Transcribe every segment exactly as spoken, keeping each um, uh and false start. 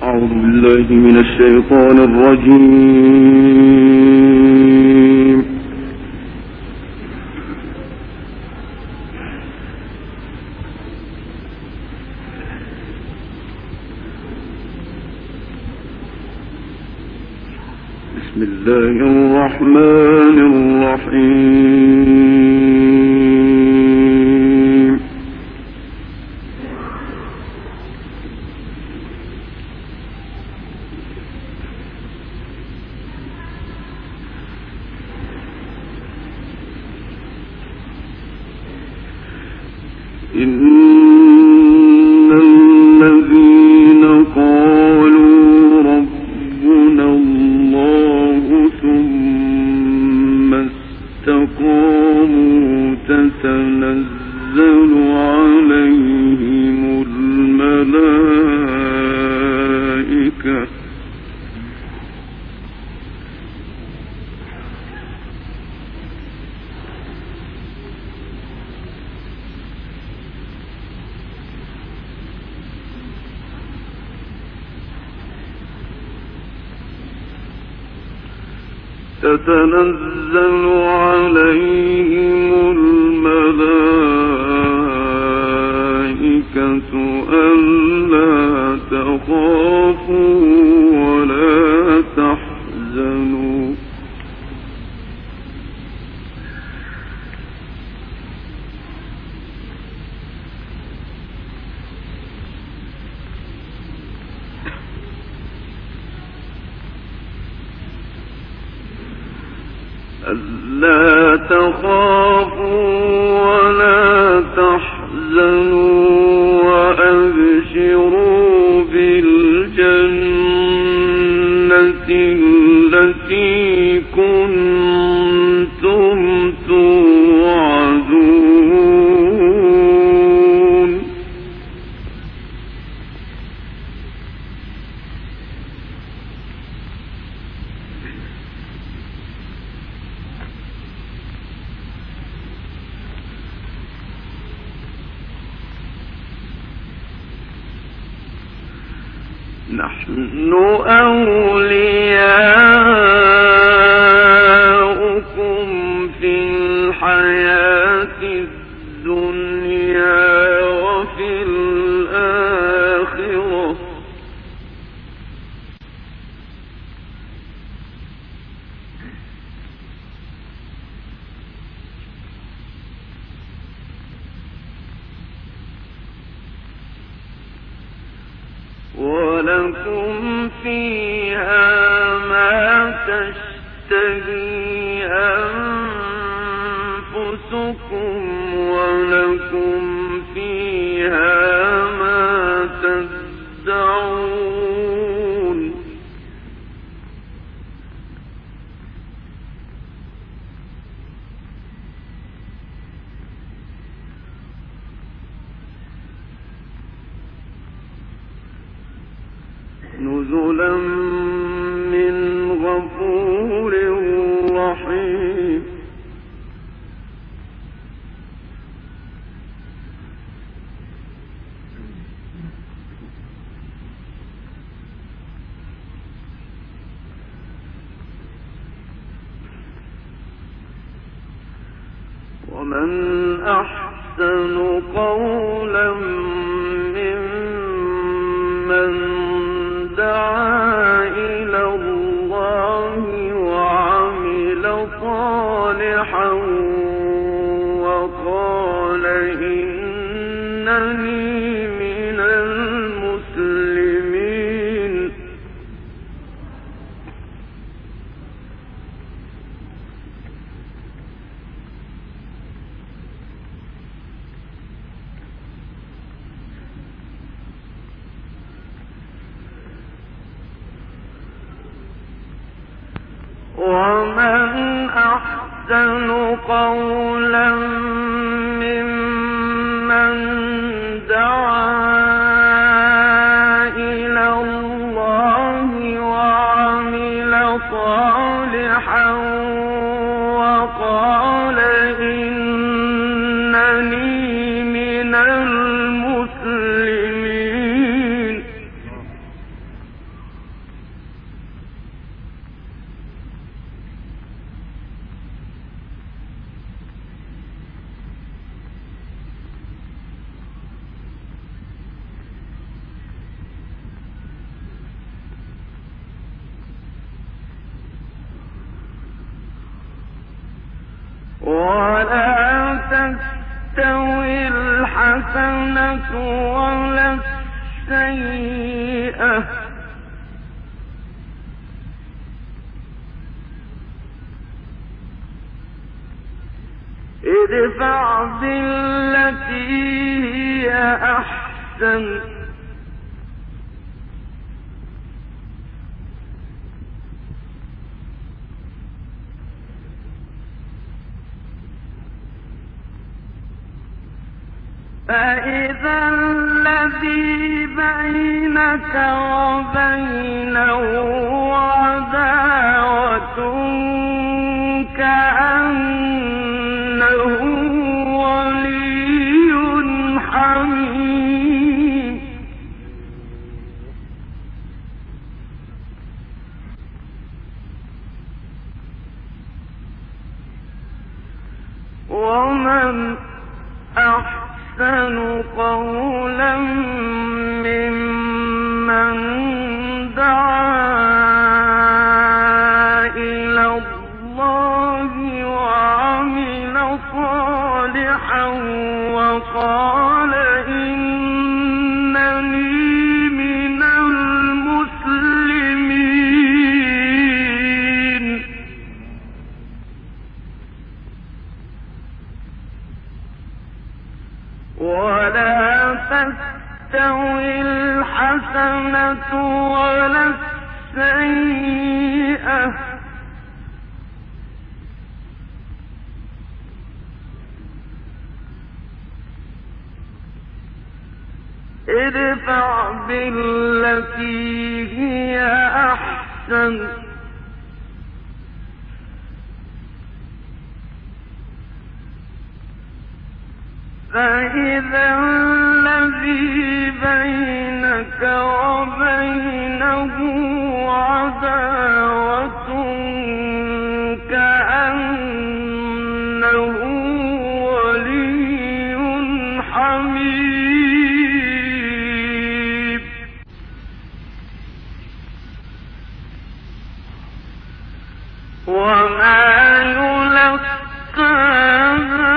أعوذ بالله من الشيطان الرجيم. بسم الله الرحمن الرحيم. إن الذين قالوا ربنا الله ثم استقاموا تتنزل عليهم الملائكة تتنزل عليهم الملائكة ألا تخافوا ولا تحزنوا ألا تخافوا ولا تحزنوا وأبشروا بالجنة التي كنتم توعدون نحن أولياؤكم في الحياة الدنيا وفي الآخرة ولكم فيها ما تشتهي أنفسكم ولكم فيها ما تدعون نزلا من غفور رحيم. ومن أحسن قولا ممن دعا إلى الله وعمل صالحا وقال إنني من المسلمين. ومن أحسن قولا ممن دعا إلى الله وعمل صالحا وقال إنني من المسلمين. ولا تستوي الحسنة ولا السيئة ادفع بالتي هي أحسن فإذا الذي بينك وبينه عداوة كأنه ولي حميم ومن أحسن قولا ممن دعا إلى الله وعمل صالحا وقال إنني من المسلمين ولا تستوي الحسنة ولا السيئة ادفع بالتي هي أحسن فإذا الذي بينك وبينه عداوة كأنه ولي حميم وما يلقاها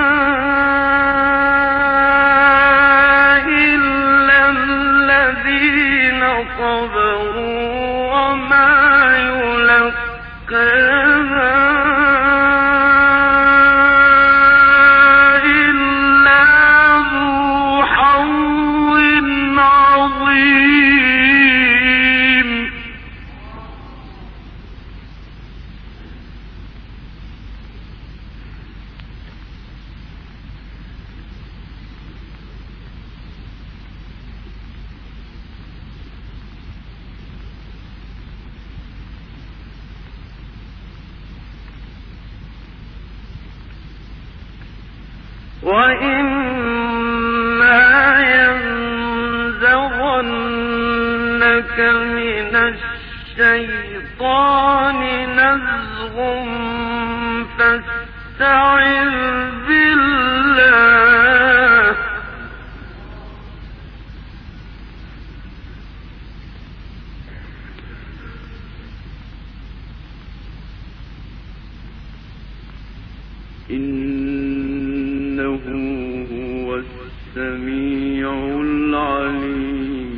صبروا وما يلقاها إلا ذو حظ عظيم وإما ينزغنك من الشيطان نزغ فاستعذ بالله إنه هو السميع العليم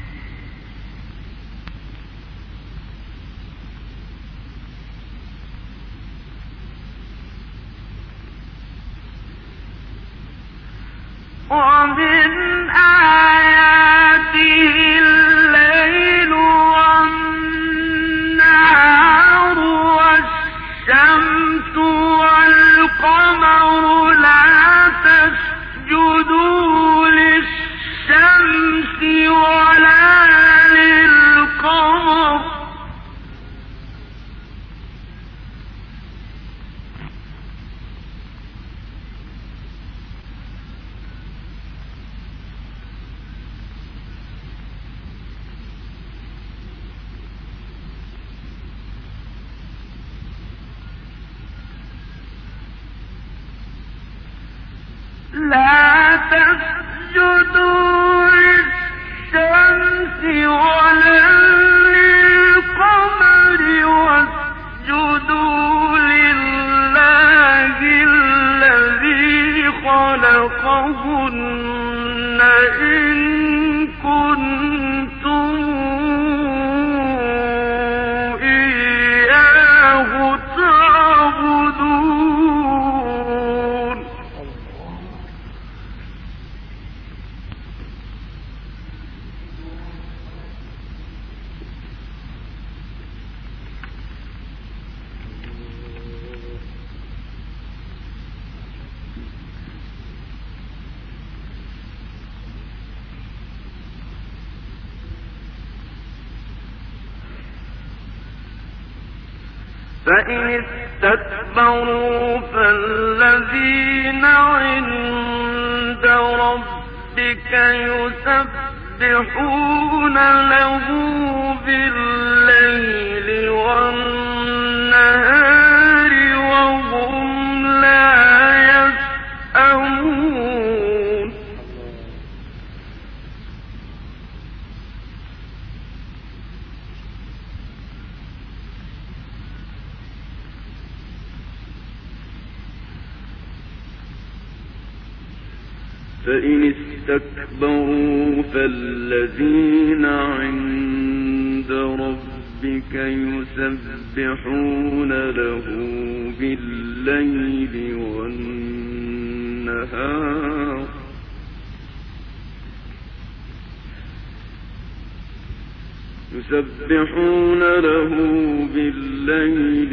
ومن آياته الليل والنهار والشمس والقمر لا تسجدوا للشمس ولا للقمر لا تسجدوا للشمس ولا للقمر واسجدوا لله فإن استكبروا فالذين عند ربك يسبحون له بالليل والنهار وهم لا يسأمون. فإن استكبروا فالذين عند ربك يسبحون له بالليل والنهار يسبحون له بالليل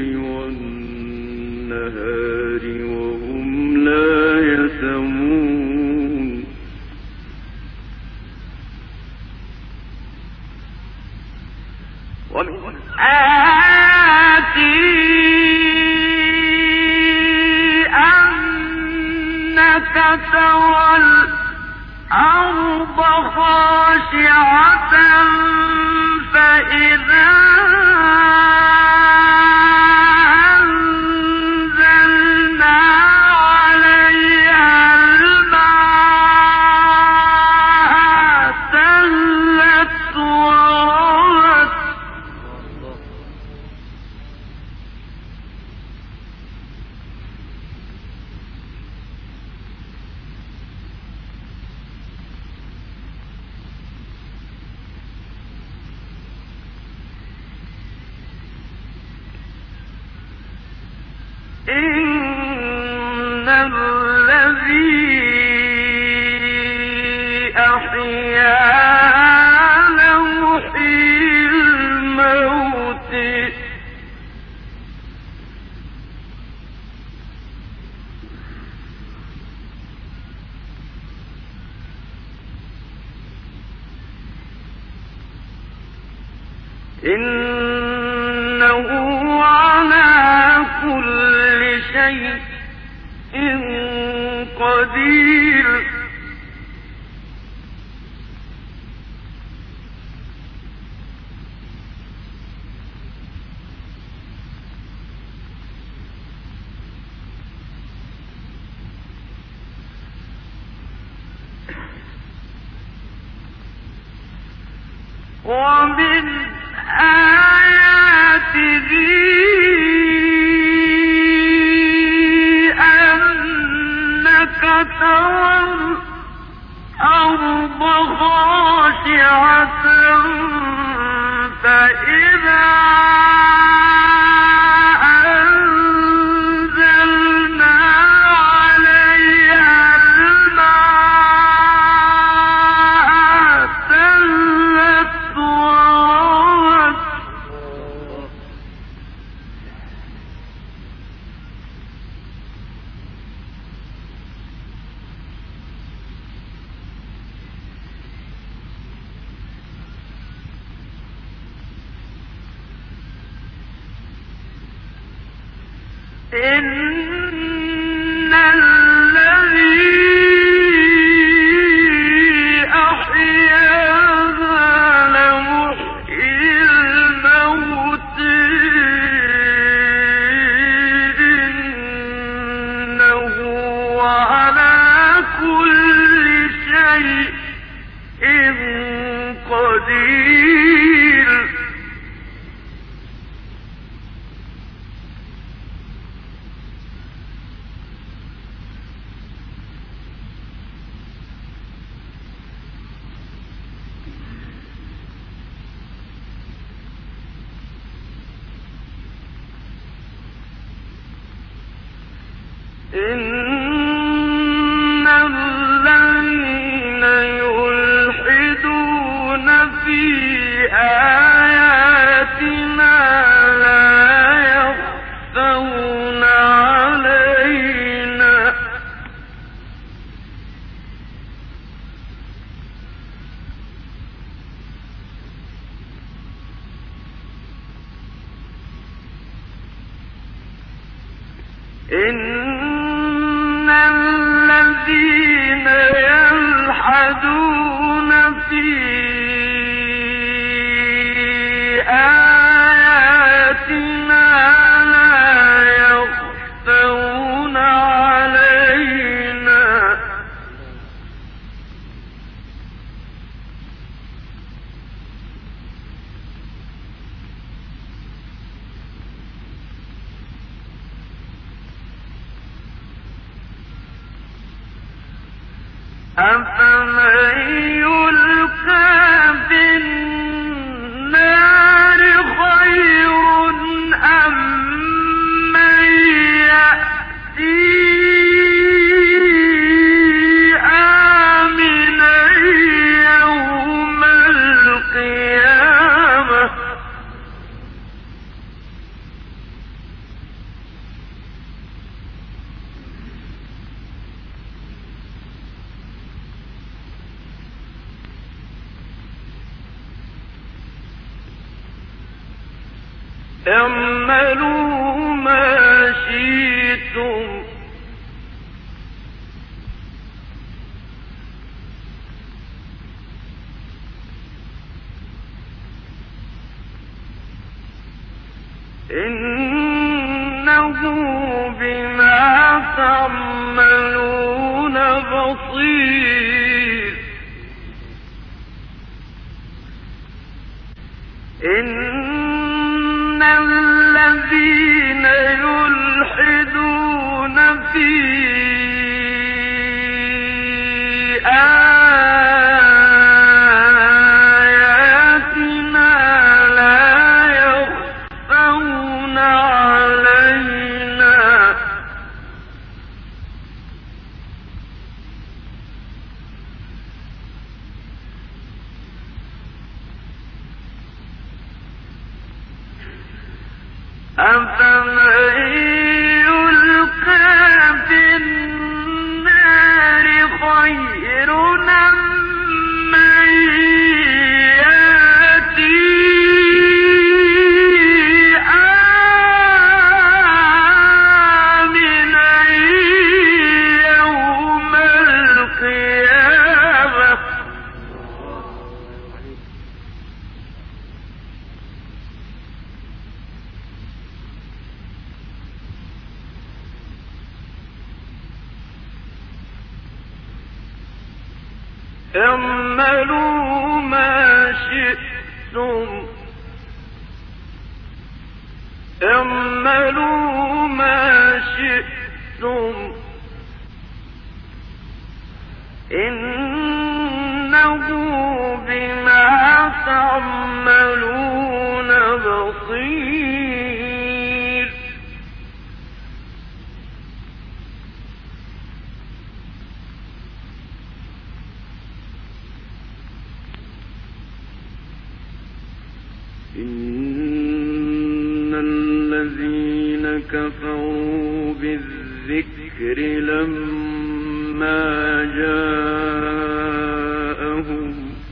والنهار وهم لا يسأمون. ومن آياته أنك ترى الأرض خاشعة فإذا أنزلنا عليها الماء اهتزت وربت إن الذي أحياها لمحيي الموت إنه على كل شيء قدير. ومن آياته أنك ترى الأرض خاشعة فإذا أنزلنا عليها الماء اهتزت وربت إن الذي أحياها لمحيي الموت إنه على كل شيء قدير. إن الذين يلحدون في آياتنا لا يخفون علينا إن الذين يلحدون في آياتنا لا يخفون علينا أفمن يلقى في النار خير أم من يأتي آمنا يوم القيامة اعملوا ما شئتم إنه بما تعملون بصير إن الذين يلحدون في آياتنا لا يخفون علينا أفمن يلقى في النار خير أم من يأتي آمنا يوم القيامة اعملوا ما شئتم اعملوا ما شئتم إنه بما تعملون بصير إن الذين كفروا بالذكر لما جاءهم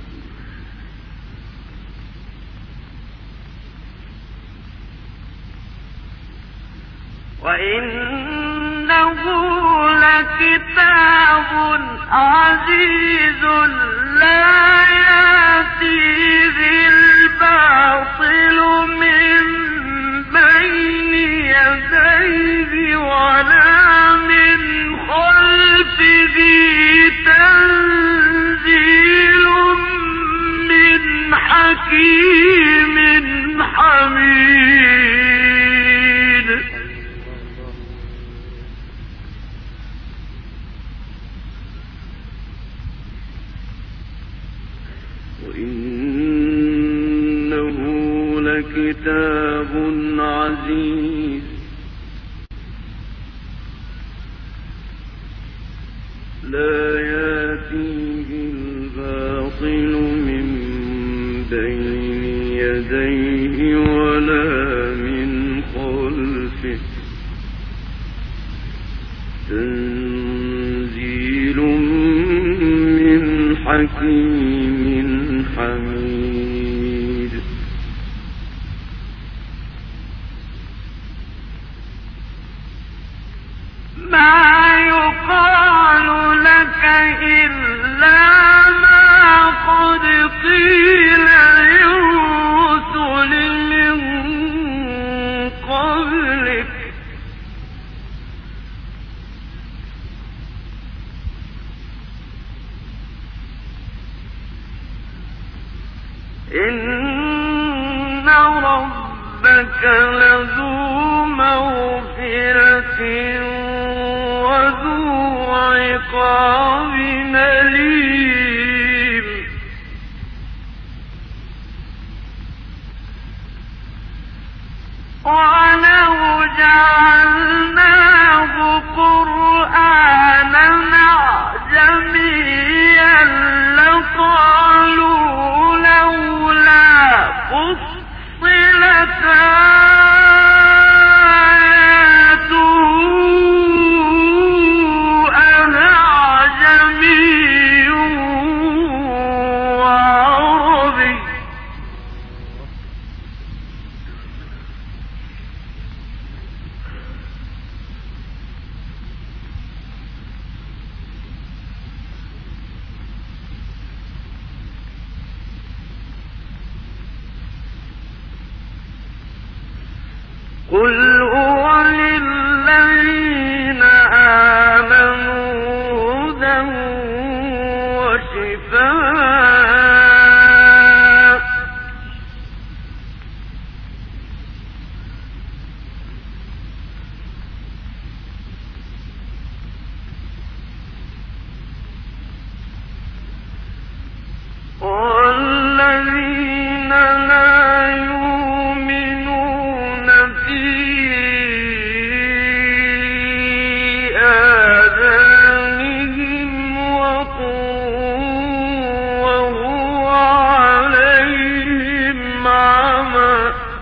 وإنه لكتاب عزيز لا يأتيه الباطل من بين يديه ولا من خلفه تنزيل من حكيم حميد وإنه لكتاب عزيز لا يأتيه الباطل من بين يديه ولا من خلفه تنزيل من حكيم حميد إن ربك لذو مغفرة وذو عقاب أليم ولو جعلناه قرآنا أعجميا لقالوا لولا فصلت آياته أعجمي وعربي قل هو للذين آمنوا هدى وشفاء والذين لا يؤمنون في آذانهم وقر وهو عليهم عمى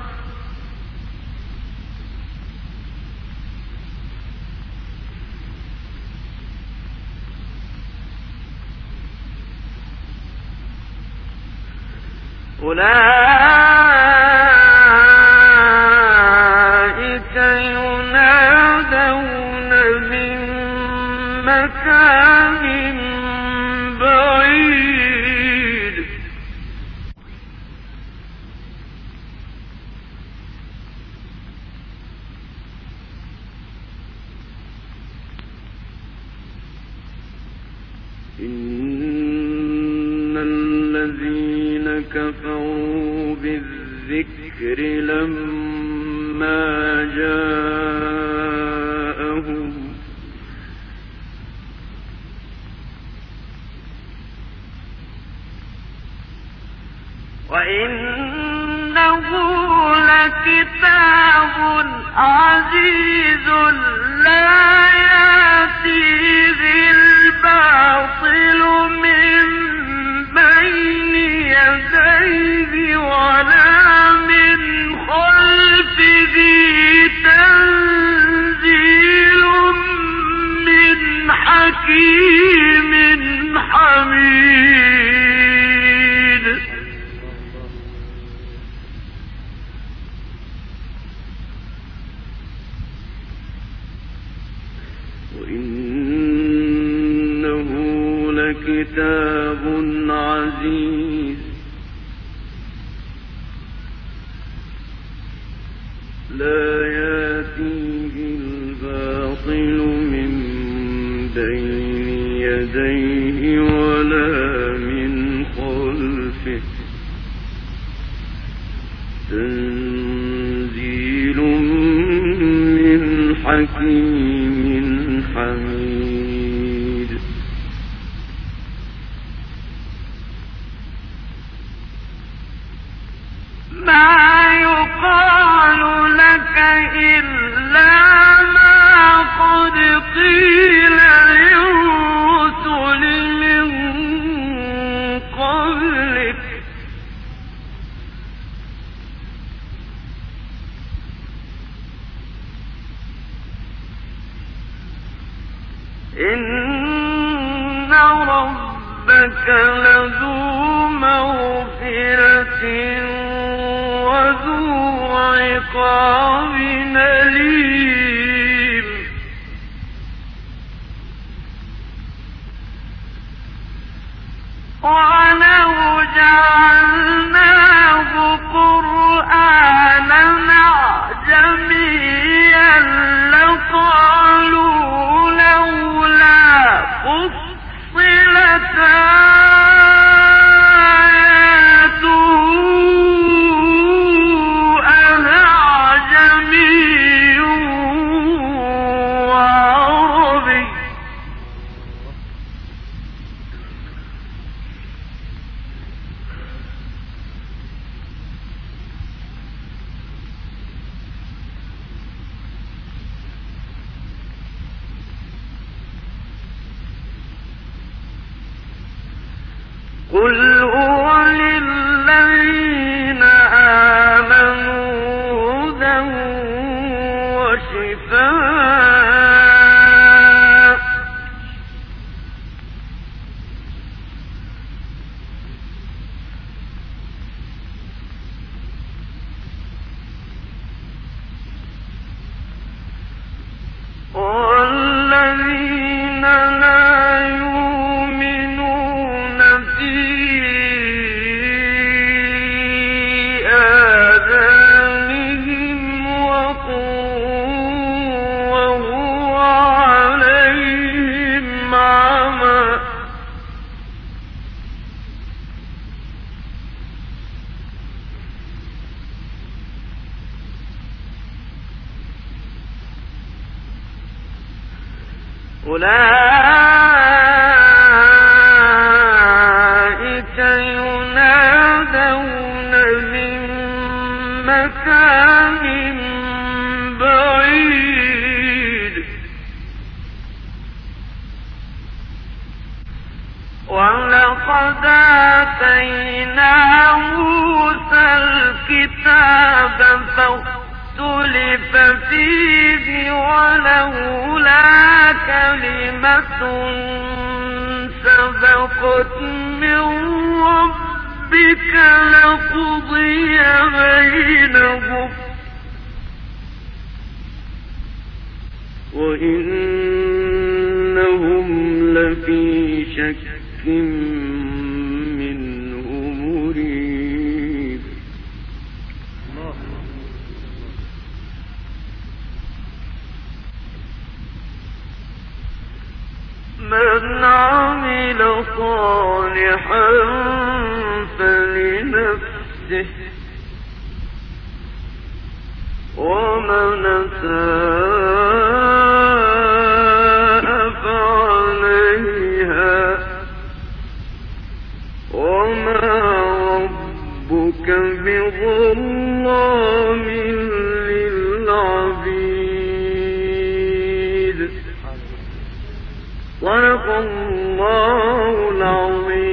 أولئك ينادون من مكان بعيد إن الذين كفروا بالذكر لما جاءهم وإنه لكتاب عزيز لا يأتيه الباطل من بين يديه ولا من خلفه تنزيل من حكيم حميد وإنه لكتاب عزيز لا يأتيه الباطل من بين يديه ولا من خلفه تنزيل من حكيم حميد ما يقال لك إلا ما قد قيل للرسل من قبلك إن ربك لذو مغفرة وذو عقاب أليم ولو جعلناه قرآنا أعجميا لقالوا لولا فصلت آياته قل هو للذين آمنوا هدى وشفاء والذين لا يؤمنون في آذانهم وقر وهو عليهم عمى أولئك ينادون من مكان بعيد ولقد آتينا موسى الكتاب فاختلف فيه ولولا كلمة سبقت من ربك لقضي بينهم وإنهم لفي شك منه مريب. من عمل صالحا فلنفسه ومن أساء فعليها وما ربك بظلام للعبيد. صدق الله العظيم.